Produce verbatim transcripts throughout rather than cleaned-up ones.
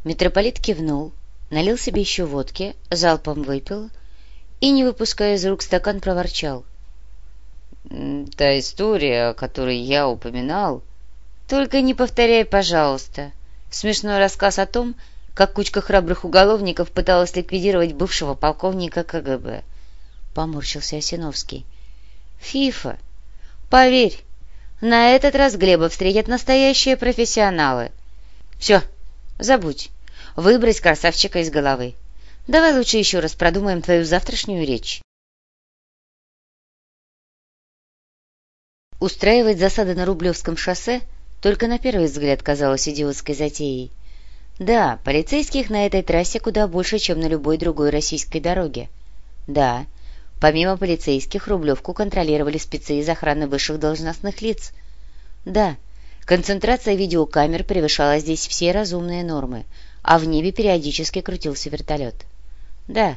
Митрополит кивнул, налил себе еще водки, залпом выпил и, не выпуская из рук стакан, проворчал: «Та история, о которой я упоминал...» «Только не повторяй, пожалуйста. Смешной рассказ о том, как кучка храбрых уголовников пыталась ликвидировать бывшего полковника ка гэ бэ», — поморщился Осиновский. «Фифа, поверь, на этот раз Глеба встретят настоящие профессионалы. Все, забудь, выбрось красавчика из головы. Давай лучше еще раз продумаем твою завтрашнюю речь». Устраивать засады на Рублевском шоссе только на первый взгляд казалось идиотской затеей. Да, полицейских на этой трассе куда больше, чем на любой другой российской дороге. Да, помимо полицейских Рублевку контролировали спецы из охраны высших должностных лиц. Да, концентрация видеокамер превышала здесь все разумные нормы, а в небе периодически крутился вертолет. Да,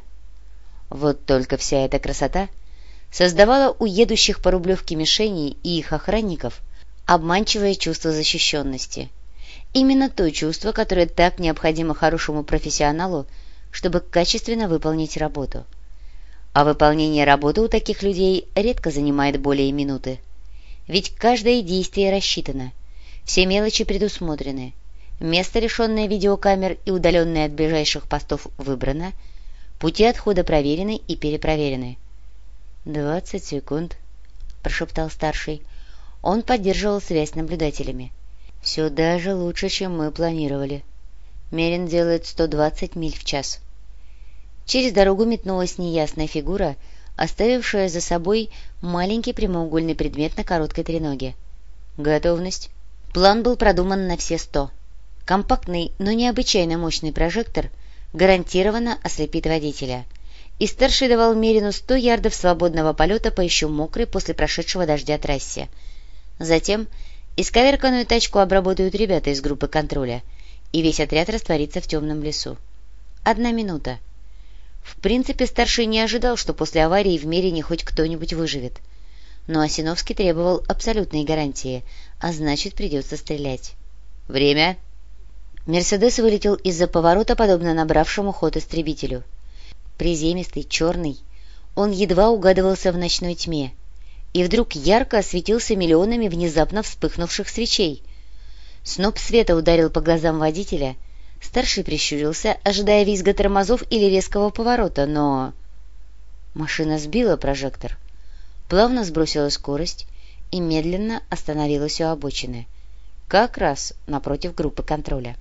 вот только вся эта красота создавала у едущих по Рублевке мишеней и их охранников обманчивое чувство защищенности. Именно то чувство, которое так необходимо хорошему профессионалу, чтобы качественно выполнить работу. А выполнение работы у таких людей редко занимает более минуты. Ведь каждое действие рассчитано, все мелочи предусмотрены, место, лишенное видеокамер и удаленное от ближайших постов, выбрано, пути отхода проверены и перепроверены. «Двадцать секунд», — прошептал старший. Он поддерживал связь с наблюдателями. «Все даже лучше, чем мы планировали. Мерин делает сто двадцать миль в час». Через дорогу метнулась неясная фигура, оставившая за собой маленький прямоугольный предмет на короткой треноге. «Готовность». План был продуман на все сто. Компактный, но необычайно мощный прожектор гарантированно ослепит водителя. И старший давал Мерину сто ярдов свободного полета по еще мокрой после прошедшего дождя трассе. Затем исковерканную тачку обработают ребята из группы контроля, и весь отряд растворится в темном лесу. Одна минута. В принципе, старший не ожидал, что после аварии в Мерине хоть кто-нибудь выживет. Но Осиновский требовал абсолютной гарантии, а значит, придется стрелять. «Время!» Мерседес вылетел из-за поворота, подобно набравшему ход истребителю. Приземистый, черный, он едва угадывался в ночной тьме, и вдруг ярко осветился миллионами внезапно вспыхнувших свечей. Сноп света ударил по глазам водителя. Старший прищурился, ожидая визга тормозов или резкого поворота, но... Машина сбила прожектор, плавно сбросила скорость и медленно остановилась у обочины, как раз напротив группы контроля.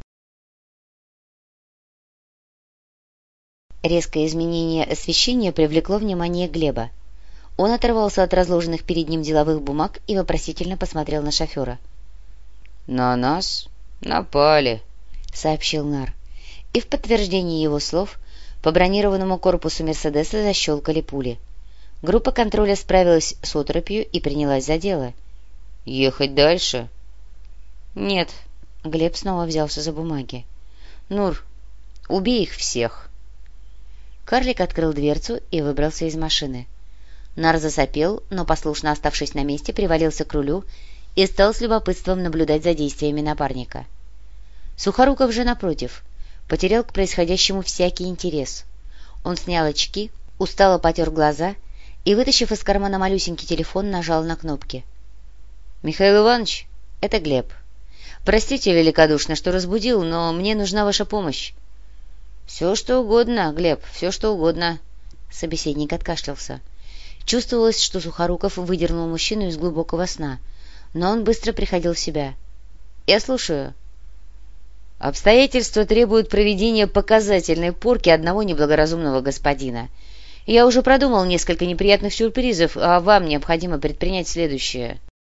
Резкое изменение освещения привлекло внимание Глеба. Он оторвался от разложенных перед ним деловых бумаг и вопросительно посмотрел на шофера. «На нас напали», — сообщил нар. И в подтверждение его слов по бронированному корпусу «Мерседеса» защелкали пули. Группа контроля справилась с оторопью и принялась за дело. «Ехать дальше?» «Нет», — Глеб снова взялся за бумаги. «Нур, убей их всех». Карлик открыл дверцу и выбрался из машины. Нар засопел, но, послушно оставшись на месте, привалился к рулю и стал с любопытством наблюдать за действиями напарника. Сухоруков же, напротив, потерял к происходящему всякий интерес. Он снял очки, устало потер глаза и, вытащив из кармана малюсенький телефон, нажал на кнопки. «Михаил Иванович, это Глеб. Простите великодушно, что разбудил, но мне нужна ваша помощь». «Все, что угодно, Глеб, все, что угодно». Собеседник откашлялся. Чувствовалось, что Сухоруков выдернул мужчину из глубокого сна, но он быстро приходил в себя. «Я слушаю». «Обстоятельства требуют проведения показательной порки одного неблагоразумного господина. Я уже продумал несколько неприятных сюрпризов, а вам необходимо предпринять следующее».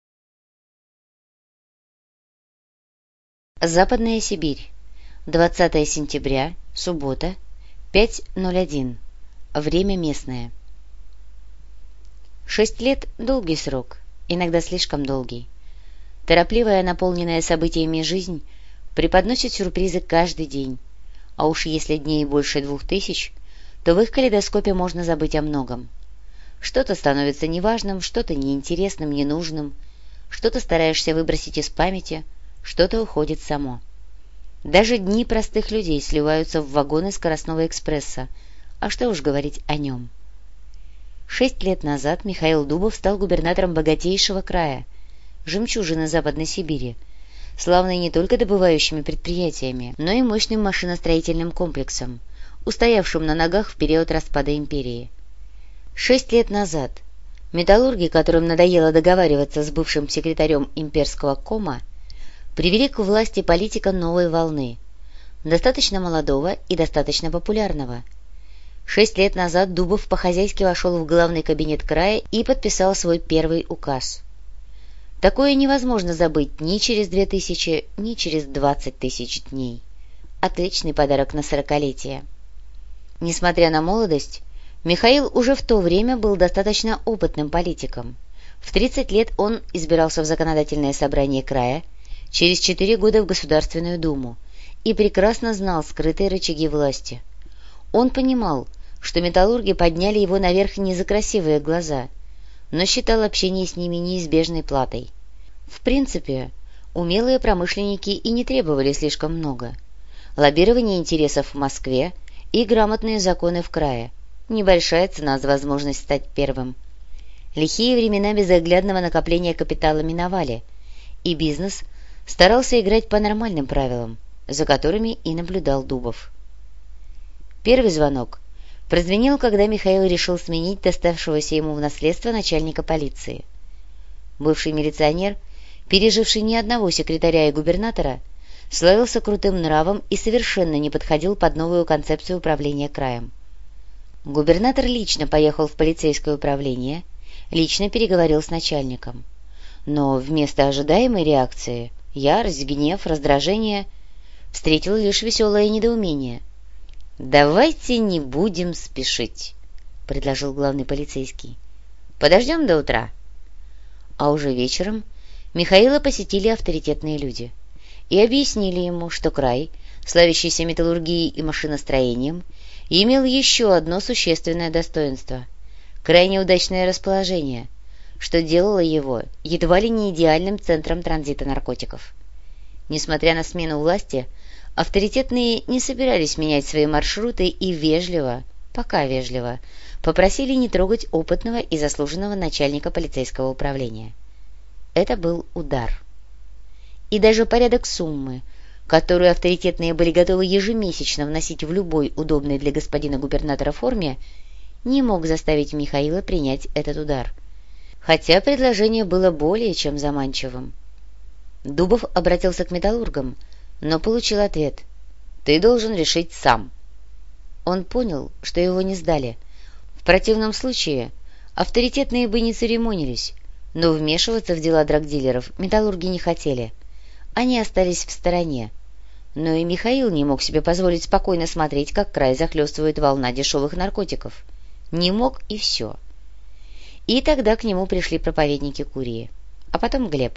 Западная Сибирь. двадцатое сентября, суббота, пять ноль один. Время местное. Шесть лет — долгий срок, иногда слишком долгий. Торопливая, наполненная событиями жизнь преподносит сюрпризы каждый день, а уж если дней больше двух тысяч, то в их калейдоскопе можно забыть о многом. Что-то становится неважным, что-то неинтересным, ненужным, что-то стараешься выбросить из памяти, что-то уходит само. Даже дни простых людей сливаются в вагоны скоростного экспресса, а что уж говорить о нем. Шесть лет назад Михаил Дубов стал губернатором богатейшего края, жемчужины Западной Сибири, славной не только добывающими предприятиями, но и мощным машиностроительным комплексом, устоявшим на ногах в период распада империи. Шесть лет назад металлурги, которым надоело договариваться с бывшим секретарем имперского кома, привели к власти политика новой волны, достаточно молодого и достаточно популярного. Шесть лет назад Дубов по-хозяйски вошел в главный кабинет края и подписал свой первый указ. Такое невозможно забыть ни через две тысячи, ни через двадцать тысяч дней. Отличный подарок на сорокалетие. Несмотря на молодость, Михаил уже в то время был достаточно опытным политиком. В тридцать лет он избирался в законодательное собрание края, через четыре года в Государственную Думу и прекрасно знал скрытые рычаги власти. Он понимал, что металлурги подняли его наверх не за красивые глаза, но считал общение с ними неизбежной платой. В принципе, умелые промышленники и не требовали слишком много. Лоббирование интересов в Москве и грамотные законы в крае. Небольшая цена за возможность стать первым. Лихие времена безоглядного накопления капитала миновали, и бизнес старался играть по нормальным правилам, за которыми и наблюдал Дубов. Первый звонок прозвенел, когда Михаил решил сменить доставшегося ему в наследство начальника полиции. Бывший милиционер, переживший ни одного секретаря и губернатора, славился крутым нравом и совершенно не подходил под новую концепцию управления краем. Губернатор лично поехал в полицейское управление, лично переговорил с начальником. Но вместо ожидаемой реакции — ярость, гнев, раздражение — встретил лишь веселое недоумение. «Давайте не будем спешить», — предложил главный полицейский. «Подождем до утра». А уже вечером Михаила посетили авторитетные люди и объяснили ему, что край, славящийся металлургией и машиностроением, имел еще одно существенное достоинство — крайне удачное расположение, что делало его едва ли не идеальным центром транзита наркотиков. Несмотря на смену власти, авторитетные не собирались менять свои маршруты и вежливо, пока вежливо, попросили не трогать опытного и заслуженного начальника полицейского управления. Это был удар. И даже порядок суммы, которую авторитетные были готовы ежемесячно вносить в любой удобной для господина губернатора форме, не мог заставить Михаила принять этот удар, хотя предложение было более чем заманчивым. Дубов обратился к металлургам, но получил ответ: «Ты должен решить сам». Он понял, что его не сдали. В противном случае авторитетные бы не церемонились, но вмешиваться в дела драгдилеров металлурги не хотели. Они остались в стороне. Но и Михаил не мог себе позволить спокойно смотреть, как край захлестывает волна дешевых наркотиков. Не мог, и все. И тогда к нему пришли проповедники Курии, а потом Глеб.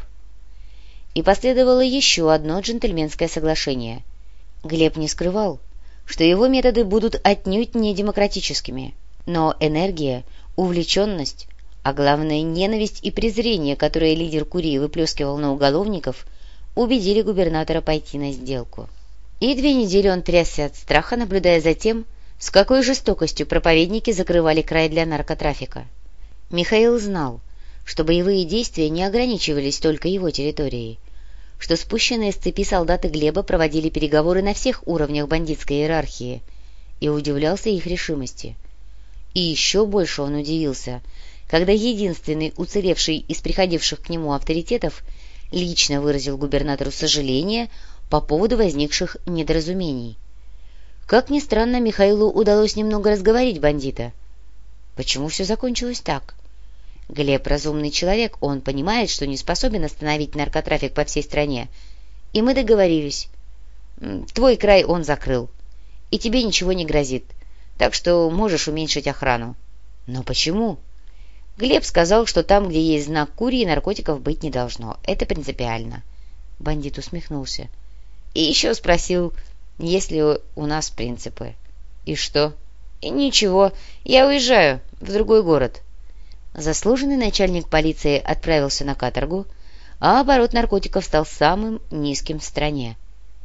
И последовало еще одно джентльменское соглашение. Глеб не скрывал, что его методы будут отнюдь не демократическими, но энергия, увлеченность, а главное ненависть и презрение, которые лидер Курии выплескивал на уголовников, убедили губернатора пойти на сделку. И две недели он трясся от страха, наблюдая за тем, с какой жестокостью проповедники закрывали край для наркотрафика. Михаил знал, что боевые действия не ограничивались только его территорией, что спущенные с цепи солдаты Глеба проводили переговоры на всех уровнях бандитской иерархии, и удивлялся их решимости. И еще больше он удивился, когда единственный уцелевший из приходивших к нему авторитетов лично выразил губернатору сожаление по поводу возникших недоразумений. Как ни странно, Михаилу удалось немного разговорить бандита. Почему все закончилось так? Глеб разумный человек, он понимает, что не способен остановить наркотрафик по всей стране. И мы договорились. Твой край он закрыл, и тебе ничего не грозит, так что можешь уменьшить охрану. Но почему? Глеб сказал, что там, где есть знак Курии, наркотиков быть не должно. Это принципиально. Бандит усмехнулся. И еще спросил, есть ли у нас принципы. И что? И ничего, я уезжаю в другой город. Заслуженный начальник полиции отправился на каторгу, а оборот наркотиков стал самым низким в стране.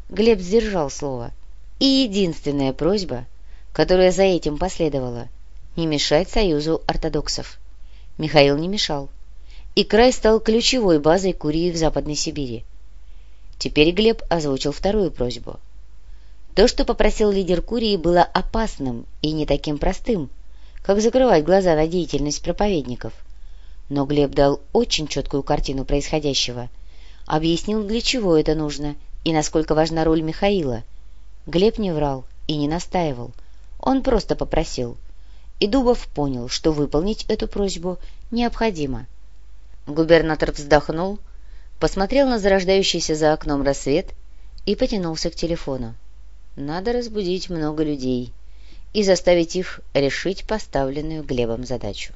Глеб сдержал слово. И единственная просьба, которая за этим последовала, не мешать союзу ортодоксов. Михаил не мешал, и край стал ключевой базой Курии в Западной Сибири. Теперь Глеб озвучил вторую просьбу. То, что попросил лидер Курии, было опасным и не таким простым, как закрывать глаза на деятельность проповедников. Но Глеб дал очень четкую картину происходящего, объяснил, для чего это нужно и насколько важна роль Михаила. Глеб не врал и не настаивал, он просто попросил. И Дубов понял, что выполнить эту просьбу необходимо. Губернатор вздохнул, посмотрел на зарождающийся за окном рассвет и потянулся к телефону. Надо разбудить много людей и заставить их решить поставленную Глебом задачу.